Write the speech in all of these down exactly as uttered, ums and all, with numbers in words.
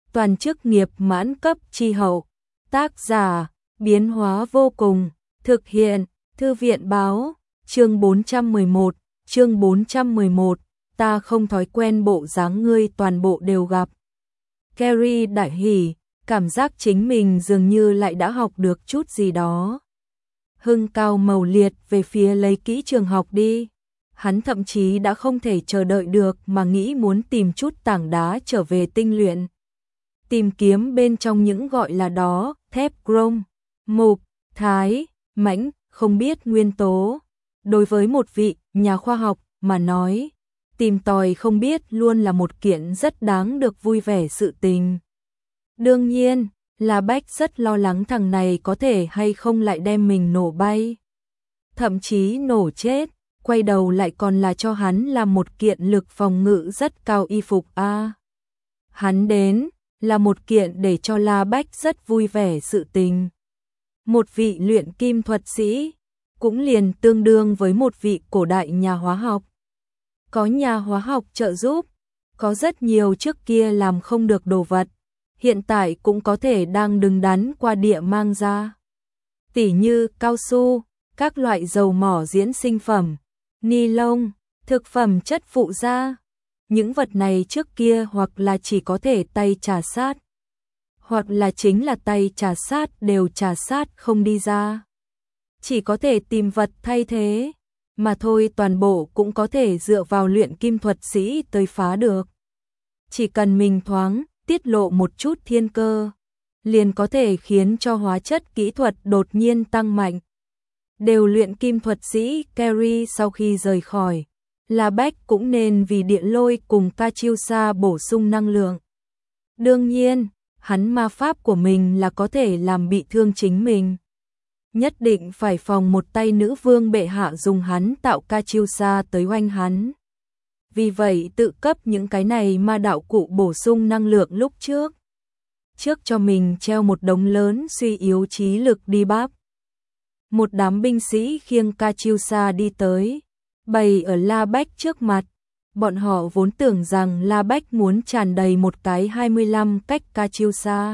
toàn chức nghiệp mãn cấp chi hậu. Tác giả, biến hóa vô cùng, thực hiện, Thư viện báo, chương bốn trăm mười một, chương bốn trăm mười một, ta không thói quen bộ dáng ngươi toàn bộ đều gặp. Carrie đại hỉ, cảm giác chính mình dường như lại đã học được chút gì đó. Hưng cao mầu liệt về phía lấy kỹ trường học đi. Hắn thậm chí đã không thể chờ đợi được mà nghĩ muốn tìm chút tảng đá trở về tinh luyện. Tìm kiếm bên trong những gọi là đó, thép chrome, mục, thái, mãnh, không biết nguyên tố. Đối với một vị nhà khoa học mà nói, tìm tòi không biết luôn là một kiện rất đáng được vui vẻ sự tình. Đương nhiên, La Bách rất lo lắng thằng này có thể hay không lại đem mình nổ bay. Thậm chí nổ chết, quay đầu lại còn là cho hắn làm một kiện lực phòng ngự rất cao y phục a. À, hắn đến là một kiện để cho La Bách rất vui vẻ sự tình. Một vị luyện kim thuật sĩ, cũng liền tương đương với một vị cổ đại nhà hóa học. Có nhà hóa học trợ giúp, có rất nhiều trước kia làm không được đồ vật, hiện tại cũng có thể đang đứng đắn qua địa mang ra. Tỉ như cao su, các loại dầu mỏ diễn sinh phẩm, ni lông, thực phẩm chất phụ gia. Những vật này trước kia hoặc là chỉ có thể tay trà sát, hoặc là chính là tay trà sát đều trà sát không đi ra. Chỉ có thể tìm vật thay thế, mà thôi toàn bộ cũng có thể dựa vào luyện kim thuật sĩ tới phá được. Chỉ cần mình thoáng tiết lộ một chút thiên cơ, liền có thể khiến cho hóa chất kỹ thuật đột nhiên tăng mạnh. Đều luyện kim thuật sĩ Carrie sau khi rời khỏi, La Bách cũng nên vì địa lôi cùng Katyusha bổ sung năng lượng. Đương nhiên, hắn ma pháp của mình là có thể làm bị thương chính mình. Nhất định phải phòng một tay nữ vương bệ hạ dùng hắn tạo Katyusha tới oanh hắn. Vì vậy tự cấp những cái này ma đạo cụ bổ sung năng lượng lúc trước. Trước cho mình treo một đống lớn suy yếu trí lực đi bắp. Một đám binh sĩ khiêng Katyusha đi tới, bày ở La Bách trước mặt. Bọn họ vốn tưởng rằng La Bách muốn tràn đầy một cái hai mươi lăm cách Katyusha.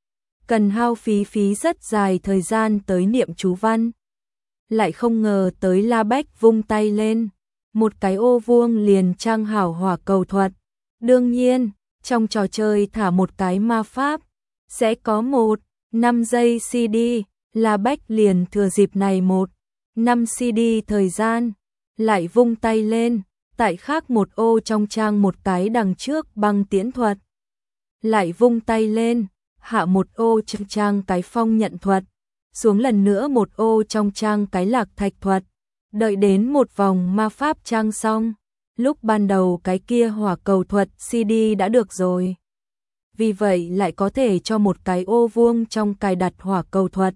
Cần hao phí phí rất dài thời gian tới niệm chú văn. Lại không ngờ tới La Bách vung tay lên, một cái ô vuông liền trang hảo hỏa cầu thuật. Đương nhiên, trong trò chơi thả một cái ma pháp, sẽ có một, năm giây xê đê, La Bách liền thừa dịp này một, năm xê đê thời gian, lại vung tay lên, tại khác một ô trong trang một cái đằng trước băng tiễn thuật. Lại vung tay lên, hạ một ô trong trang cái phong nhận thuật, xuống lần nữa một ô trong trang cái lạc thạch thuật. Đợi đến một vòng ma pháp trang xong, lúc ban đầu cái kia hỏa cầu thuật xê đê đã được rồi. Vì vậy lại có thể cho một cái ô vuông trong cài đặt hỏa cầu thuật.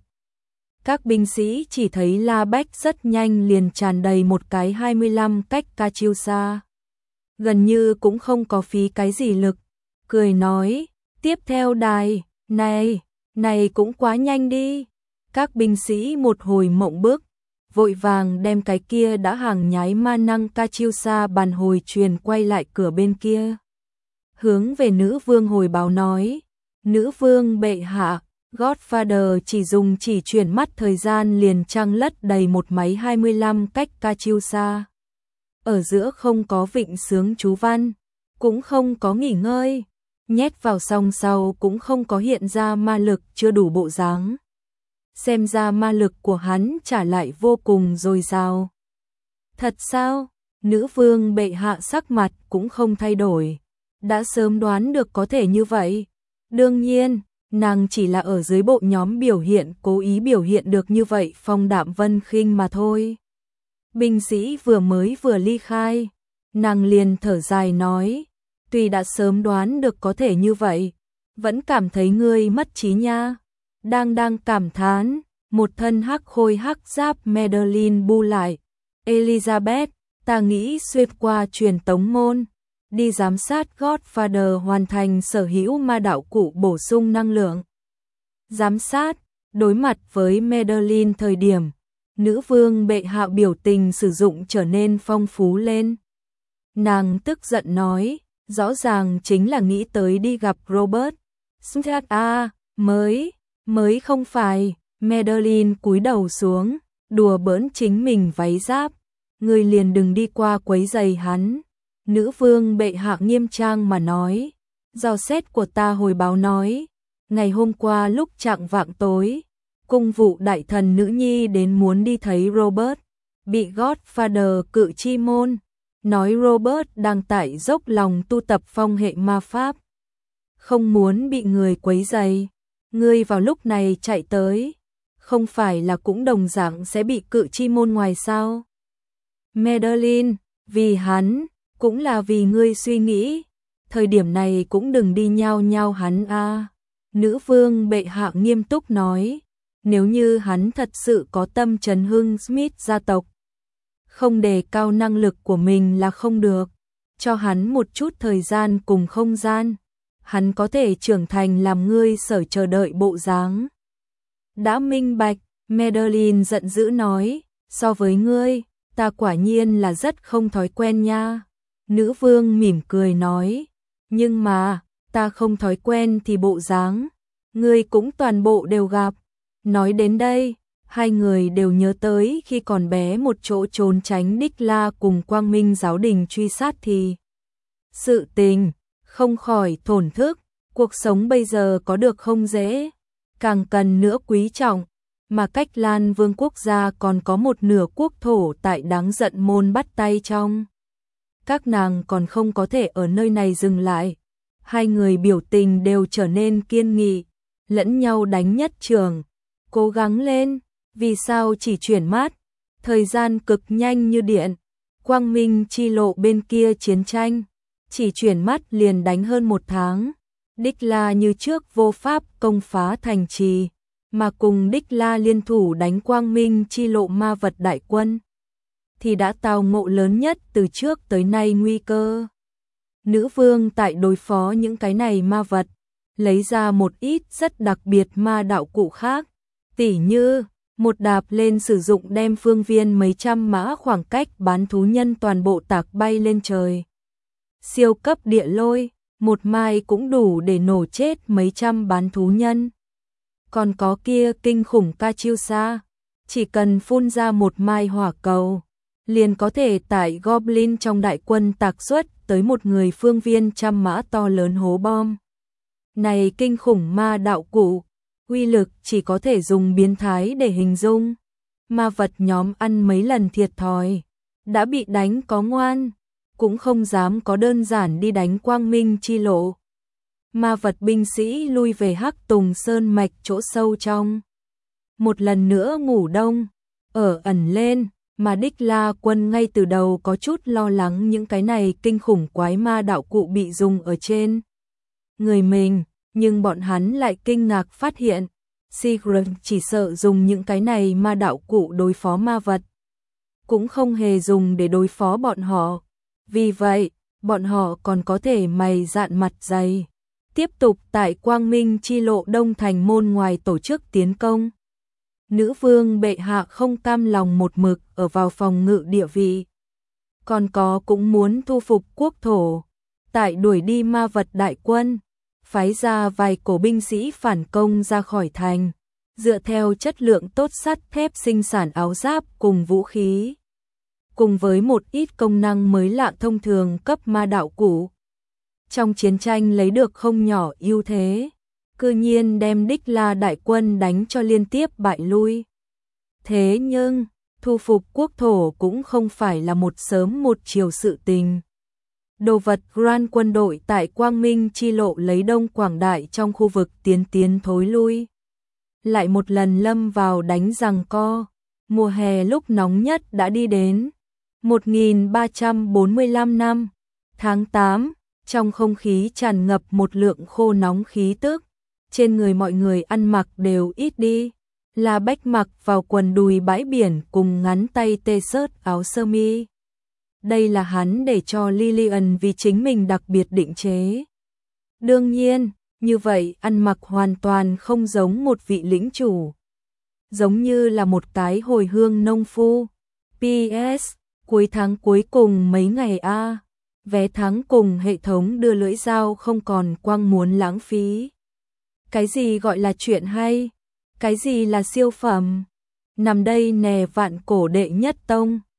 Các binh sĩ chỉ thấy La Bách rất nhanh liền tràn đầy một cái hai mươi lăm cách Katyusha. Gần như cũng không có phí cái gì lực. Cười nói, tiếp theo đài, này, này cũng quá nhanh đi. Các binh sĩ một hồi mộng bức, vội vàng đem cái kia đã hàng nhái ma năng Katyusha bàn hồi truyền quay lại cửa bên kia. Hướng về nữ vương hồi báo nói, nữ vương bệ hạ, Godfather chỉ dùng chỉ chuyển mắt thời gian liền trang lất đầy một máy hai mươi lăm cách Katyusha. Ở giữa không có vịnh sướng chú văn, cũng không có nghỉ ngơi, nhét vào xong sau cũng không có hiện ra ma lực chưa đủ bộ dáng. Xem ra ma lực của hắn trả lại vô cùng dồi dào. Thật sao? Nữ vương bệ hạ sắc mặt cũng không thay đổi. Đã sớm đoán được có thể như vậy. Đương nhiên, nàng chỉ là ở dưới bộ nhóm biểu hiện cố ý biểu hiện được như vậy phong đạm vân khinh mà thôi. Binh sĩ vừa mới vừa ly khai, nàng liền thở dài nói, tuy đã sớm đoán được có thể như vậy, vẫn cảm thấy ngươi mất trí nha. Đang đang cảm thán, một thân hắc khôi hắc giáp Madeline bu lại. Elizabeth, ta nghĩ xuyên qua truyền tống môn, đi giám sát Godfather hoàn thành sở hữu ma đạo cụ bổ sung năng lượng. Giám sát, đối mặt với Madeline thời điểm, nữ vương bệ hạ biểu tình sử dụng trở nên phong phú lên. Nàng tức giận nói, rõ ràng chính là nghĩ tới đi gặp Robert, Smart a, mới, mới không phải. Madeline cúi đầu xuống, đùa bỡn chính mình váy giáp. Ngươi liền đừng đi qua quấy giày hắn. Nữ vương bệ hạ nghiêm trang mà nói. Dò xét của ta hồi báo nói, ngày hôm qua lúc chạng vạng tối, cung vụ đại thần nữ nhi đến muốn đi thấy Robert, bị Godfather cự chi môn, nói Robert đang tại dốc lòng tu tập phong hệ ma pháp, không muốn bị người quấy rầy. Ngươi vào lúc này chạy tới, không phải là cũng đồng dạng sẽ bị cự chi môn ngoài sao? Madeline, vì hắn, cũng là vì ngươi suy nghĩ, thời điểm này cũng đừng đi nhao nhao hắn a. À. Nữ vương bệ hạ nghiêm túc nói, nếu như hắn thật sự có tâm trấn hưng Smith gia tộc, không đề cao năng lực của mình là không được, cho hắn một chút thời gian cùng không gian, hắn có thể trưởng thành làm ngươi sở chờ đợi bộ dáng. Đã minh bạch, Madeline giận dữ nói, so với ngươi, ta quả nhiên là rất không thói quen nha. Nữ vương mỉm cười nói, nhưng mà, ta không thói quen thì bộ dáng, ngươi cũng toàn bộ đều gặp. Nói đến đây, hai người đều nhớ tới khi còn bé một chỗ trốn tránh Đích La cùng Quang Minh giáo đình truy sát thì sự tình, không khỏi thổn thức, cuộc sống bây giờ có được không dễ, càng cần nữa quý trọng, mà cách Lan Vương quốc gia còn có một nửa quốc thổ tại đáng giận môn bắt tay trong. Các nàng còn không có thể ở nơi này dừng lại. Hai người biểu tình đều trở nên kiên nghị, lẫn nhau đánh nhất trường, cố gắng lên, vì sao chỉ chuyển mắt, thời gian cực nhanh như điện, Quang Minh chi lộ bên kia chiến tranh, chỉ chuyển mắt liền đánh hơn một tháng, Đích La như trước vô pháp công phá thành trì, mà cùng Đích La liên thủ đánh Quang Minh chi lộ ma vật đại quân, thì đã tao ngộ lớn nhất từ trước tới nay nguy cơ. Nữ vương tại đối phó những cái này ma vật, lấy ra một ít rất đặc biệt ma đạo cụ khác, tỉ như một đạp lên sử dụng đem phương viên mấy trăm mã khoảng cách bán thú nhân toàn bộ tạc bay lên trời. Siêu cấp địa lôi, một mai cũng đủ để nổ chết mấy trăm bán thú nhân. Còn có kia kinh khủng Katyusha, chỉ cần phun ra một mai hỏa cầu, liền có thể tại Goblin trong đại quân tạc xuất tới một người phương viên trăm mã to lớn hố bom. Này kinh khủng ma đạo cụ, uy lực chỉ có thể dùng biến thái để hình dung. Ma vật nhóm ăn mấy lần thiệt thòi, đã bị đánh có ngoan, cũng không dám có đơn giản đi đánh Quang Minh chi lộ. Ma vật binh sĩ lui về Hắc Tùng Sơn mạch chỗ sâu trong. Một lần nữa ngủ đông, ở ẩn lên, mà Đích La quân ngay từ đầu có chút lo lắng những cái này kinh khủng quái ma đạo cụ bị dùng ở trên người mình, nhưng bọn hắn lại kinh ngạc phát hiện, Sigurd chỉ sợ dùng những cái này ma đạo cụ đối phó ma vật, cũng không hề dùng để đối phó bọn họ. Vì vậy, bọn họ còn có thể mày dạn mặt dày, tiếp tục tại Quang Minh chi lộ đông thành môn ngoài tổ chức tiến công. Nữ vương bệ hạ không cam lòng một mực ở vào phòng ngự địa vị, còn có cũng muốn thu phục quốc thổ, tại đuổi đi ma vật đại quân, phái ra vài cổ binh sĩ phản công ra khỏi thành, dựa theo chất lượng tốt sắt thép sinh sản áo giáp cùng vũ khí, cùng với một ít công năng mới lạ thông thường cấp ma đạo cụ. Trong chiến tranh lấy được không nhỏ ưu thế, cư nhiên đem Đích La đại quân đánh cho liên tiếp bại lui. Thế nhưng, thu phục quốc thổ cũng không phải là một sớm một chiều sự tình. Đồ vật Grand quân đội tại Quang Minh chi lộ lấy đông quảng đại trong khu vực tiến tiến thối lui. Lại một lần lâm vào đánh giằng co, mùa hè lúc nóng nhất đã đi đến. một nghìn ba trăm bốn mươi lăm năm, tháng tám, trong không khí tràn ngập một lượng khô nóng khí tức, trên người mọi người ăn mặc đều ít đi, là bách mặc vào quần đùi bãi biển cùng ngắn tay t-shirt áo sơ mi. Đây là hắn để cho Lillian vì chính mình đặc biệt định chế. Đương nhiên, như vậy ăn mặc hoàn toàn không giống một vị lĩnh chủ, giống như là một cái hồi hương nông phu. pê ét Cuối tháng cuối cùng mấy ngày a, vé tháng cùng hệ thống đưa lưỡi dao không còn quang muốn lãng phí. Cái gì gọi là chuyện hay? Cái gì là siêu phẩm? Nằm đây nè vạn cổ đệ nhất tông.